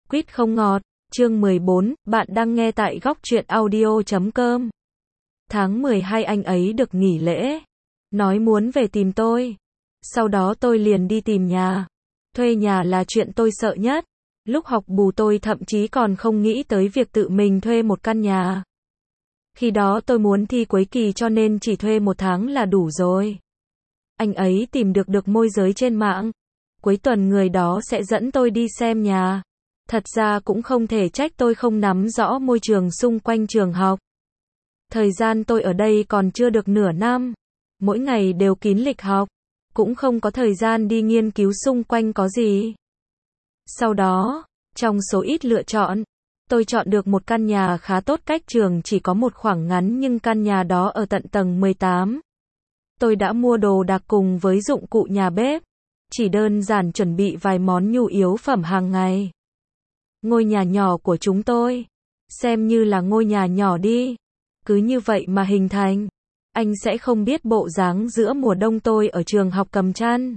Quýt không ngọt, chương 14, bạn đang nghe tại góc truyện audio.com. Tháng 12 anh ấy được nghỉ lễ, nói muốn về tìm tôi. Sau đó tôi liền đi tìm nhà. Thuê nhà là chuyện tôi sợ nhất. Lúc học bù tôi thậm chí còn không nghĩ tới việc tự mình thuê một căn nhà. Khi đó tôi muốn thi cuối kỳ cho nên chỉ thuê 1 tháng là đủ rồi. Anh ấy tìm được môi giới trên mạng. Cuối tuần người đó sẽ dẫn tôi đi xem nhà. Thật ra cũng không thể trách tôi không nắm rõ môi trường xung quanh trường học. Thời gian tôi ở đây còn chưa được nửa năm. Mỗi ngày đều kín lịch học. Cũng không có thời gian đi nghiên cứu xung quanh có gì. Sau đó, trong số ít lựa chọn, tôi chọn được một căn nhà khá tốt cách trường chỉ có một khoảng ngắn nhưng căn nhà đó ở tận tầng 18. Tôi đã mua đồ đạc cùng với dụng cụ nhà bếp. Chỉ đơn giản chuẩn bị vài món nhu yếu phẩm hàng ngày. Ngôi nhà nhỏ của chúng tôi, xem như là ngôi nhà nhỏ đi. Cứ như vậy mà hình thành. Anh sẽ không biết bộ dáng giữa mùa đông tôi ở trường học cầm chăn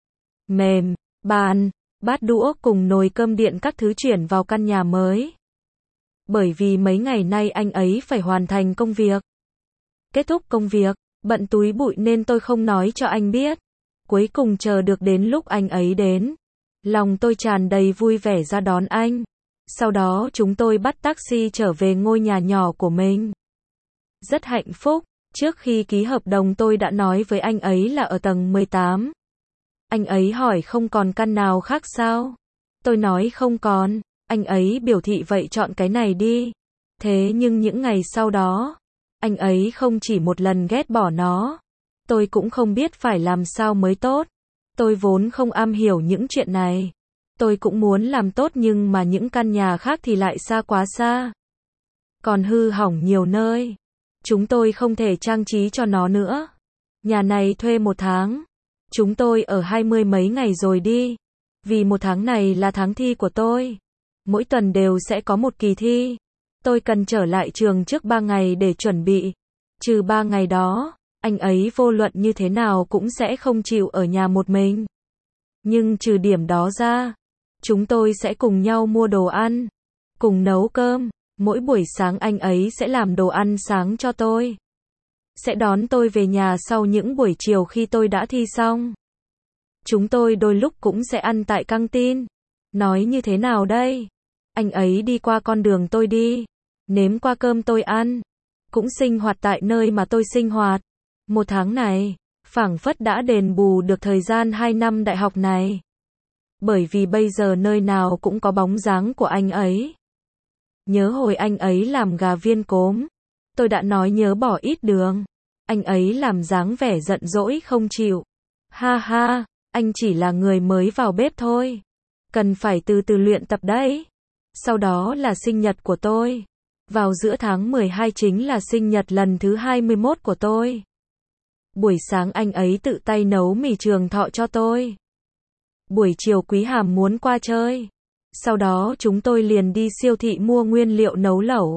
mềm, bàn, bát đũa cùng nồi cơm điện các thứ chuyển vào căn nhà mới. Bởi vì mấy ngày nay anh ấy phải hoàn thành công việc. Kết thúc công việc, bận túi bụi nên tôi không nói cho anh biết. Cuối cùng chờ được đến lúc anh ấy đến. Lòng tôi tràn đầy vui vẻ ra đón anh. Sau đó chúng tôi bắt taxi trở về ngôi nhà nhỏ của mình. Rất hạnh phúc, trước khi ký hợp đồng tôi đã nói với anh ấy là ở tầng 18. Anh ấy hỏi không còn căn nào khác sao? Tôi nói không còn, anh ấy biểu thị vậy chọn cái này đi. Thế nhưng những ngày sau đó, anh ấy không chỉ một lần ghét bỏ nó. Tôi cũng không biết phải làm sao mới tốt. Tôi vốn không am hiểu những chuyện này. Tôi cũng muốn làm tốt nhưng mà những căn nhà khác thì lại xa quá xa. Còn hư hỏng nhiều nơi. Chúng tôi không thể trang trí cho nó nữa. Nhà này thuê 1 tháng. Chúng tôi ở 20 mấy ngày rồi đi. Vì 1 tháng này là tháng thi của tôi. Mỗi tuần đều sẽ có một kỳ thi. Tôi cần trở lại trường trước 3 ngày để chuẩn bị. Trừ 3 ngày đó, anh ấy vô luận như thế nào cũng sẽ không chịu ở nhà một mình. Nhưng trừ điểm đó ra, chúng tôi sẽ cùng nhau mua đồ ăn, cùng nấu cơm. Mỗi buổi sáng anh ấy sẽ làm đồ ăn sáng cho tôi. Sẽ đón tôi về nhà sau những buổi chiều khi tôi đã thi xong. Chúng tôi đôi lúc cũng sẽ ăn tại căng tin. Nói như thế nào đây? Anh ấy đi qua con đường tôi đi. Nếm qua cơm tôi ăn. Cũng sinh hoạt tại nơi mà tôi sinh hoạt. 1 tháng này, phảng phất đã đền bù được thời gian 2 năm đại học này. Bởi vì bây giờ nơi nào cũng có bóng dáng của anh ấy. Nhớ hồi anh ấy làm gà viên cốm. Tôi đã nói nhớ bỏ ít đường. Anh ấy làm dáng vẻ giận dỗi không chịu. Ha ha, anh chỉ là người mới vào bếp thôi. Cần phải từ từ luyện tập đấy. Sau đó là sinh nhật của tôi. Vào giữa tháng 12 chính là sinh nhật lần thứ 21 của tôi. Buổi sáng anh ấy tự tay nấu mì trường thọ cho tôi. Buổi chiều Quý Hàm muốn qua chơi. Sau đó chúng tôi liền đi siêu thị mua nguyên liệu nấu lẩu.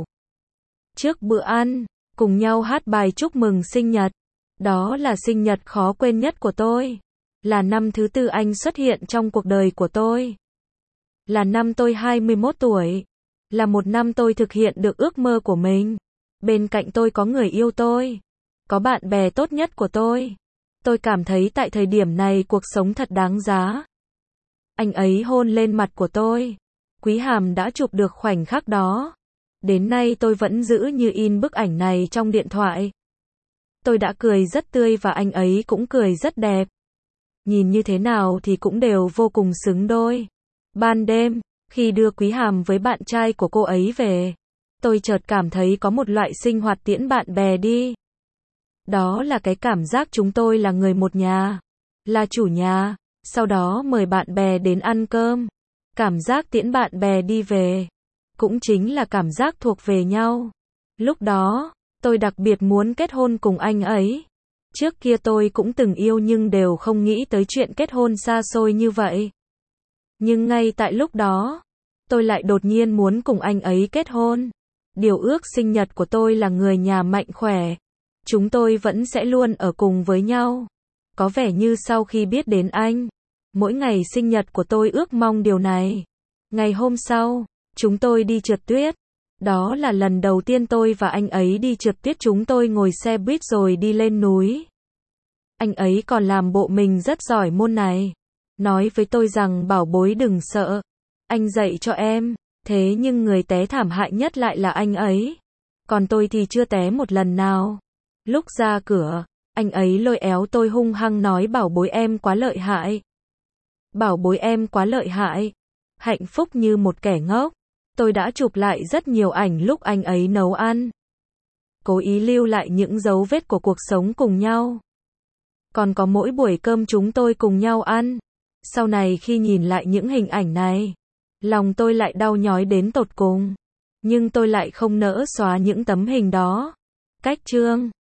Trước bữa ăn, cùng nhau hát bài chúc mừng sinh nhật. Đó là sinh nhật khó quên nhất của tôi. Là năm thứ 4 anh xuất hiện trong cuộc đời của tôi. Là năm tôi 21 tuổi. Là một năm tôi thực hiện được ước mơ của mình. Bên cạnh tôi có người yêu tôi. Có bạn bè tốt nhất của tôi. Tôi cảm thấy tại thời điểm này cuộc sống thật đáng giá. Anh ấy hôn lên mặt của tôi. Quý Hàm đã chụp được khoảnh khắc đó. Đến nay tôi vẫn giữ như in bức ảnh này trong điện thoại. Tôi đã cười rất tươi và anh ấy cũng cười rất đẹp. Nhìn như thế nào thì cũng đều vô cùng xứng đôi. Ban đêm, khi đưa Quý Hàm với bạn trai của cô ấy về, tôi chợt cảm thấy có một loại sinh hoạt tiễn bạn bè đi. Đó là cái cảm giác chúng tôi là người một nhà, là chủ nhà, sau đó mời bạn bè đến ăn cơm. Cảm giác tiễn bạn bè đi về, cũng chính là cảm giác thuộc về nhau. Lúc đó, tôi đặc biệt muốn kết hôn cùng anh ấy. Trước kia tôi cũng từng yêu nhưng đều không nghĩ tới chuyện kết hôn xa xôi như vậy. Nhưng ngay tại lúc đó, tôi lại đột nhiên muốn cùng anh ấy kết hôn. Điều ước sinh nhật của tôi là người nhà mạnh khỏe. Chúng tôi vẫn sẽ luôn ở cùng với nhau. Có vẻ như sau khi biết đến anh, mỗi ngày sinh nhật của tôi ước mong điều này. Ngày hôm sau, chúng tôi đi trượt tuyết. Đó là lần đầu tiên tôi và anh ấy đi trượt tuyết, chúng tôi ngồi xe buýt rồi đi lên núi. Anh ấy còn làm bộ mình rất giỏi môn này. Nói với tôi rằng bảo bối đừng sợ. Anh dạy cho em. Thế nhưng người té thảm hại nhất lại là anh ấy. Còn tôi thì chưa té một lần nào. Lúc ra cửa, anh ấy lôi éo tôi hung hăng nói bảo bối em quá lợi hại. Bảo bối em quá lợi hại. Hạnh phúc như một kẻ ngốc. Tôi đã chụp lại rất nhiều ảnh lúc anh ấy nấu ăn. Cố ý lưu lại những dấu vết của cuộc sống cùng nhau. Còn có mỗi buổi cơm chúng tôi cùng nhau ăn. Sau này khi nhìn lại những hình ảnh này, lòng tôi lại đau nhói đến tột cùng. Nhưng tôi lại không nỡ xóa những tấm hình đó. Cách chương